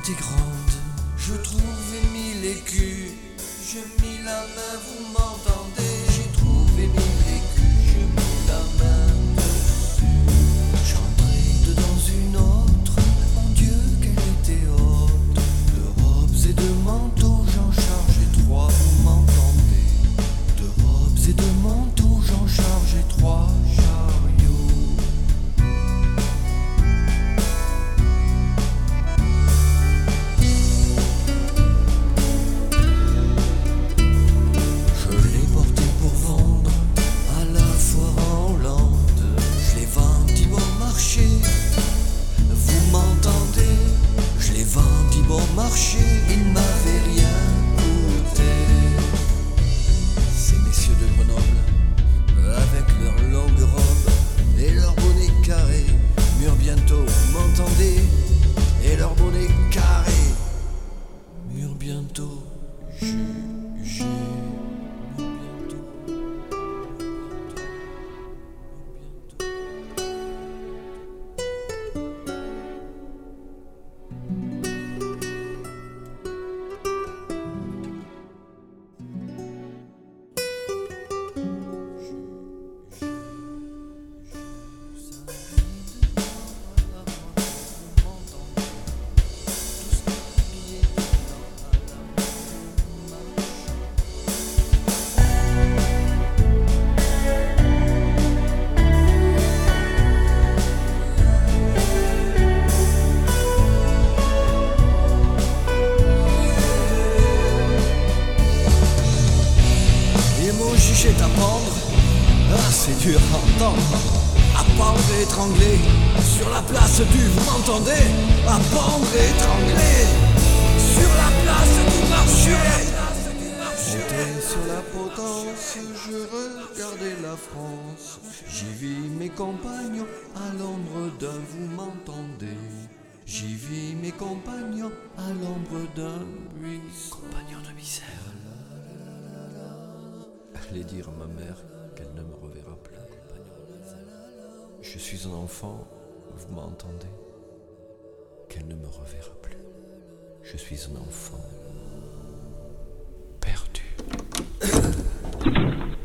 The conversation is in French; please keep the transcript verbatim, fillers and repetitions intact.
était grande. Je trouvais mille écus, je mis la main, vous m'entendez? J'ai trouvé mille écus, je mis la main dessus. J'entrais dedans une autre, mon Dieu qu'elle était haute. De robes et de manteaux, j'en chargeais trois, vous m'entendez? De robes et de manteaux, j'en chargeais trois chariots. Marché, ils m'avaient rien coûté. Ces messieurs de Grenoble, avec leurs longues robes et leurs bonnets carrés, mûrent bientôt, vous m'entendez? Et leurs bonnets carrés, mûrent bientôt, jugés. Juger d'apprendre, ah c'est dur à entendre. Apprendre et étrangler sur la place du, vous m'entendez? Apprendre et étrangler sur la place du marché. J'étais sur la potence, je regardais la France. J'y vis mes compagnons à l'ombre d'un, vous m'entendez? J'y vis mes compagnons à l'ombre d'un buisson. Compagnons de misère. Allez dire à ma mère qu'elle ne me reverra plus. Je suis un enfant, vous m'entendez? Qu'elle ne me reverra plus. Je suis un enfant perdu.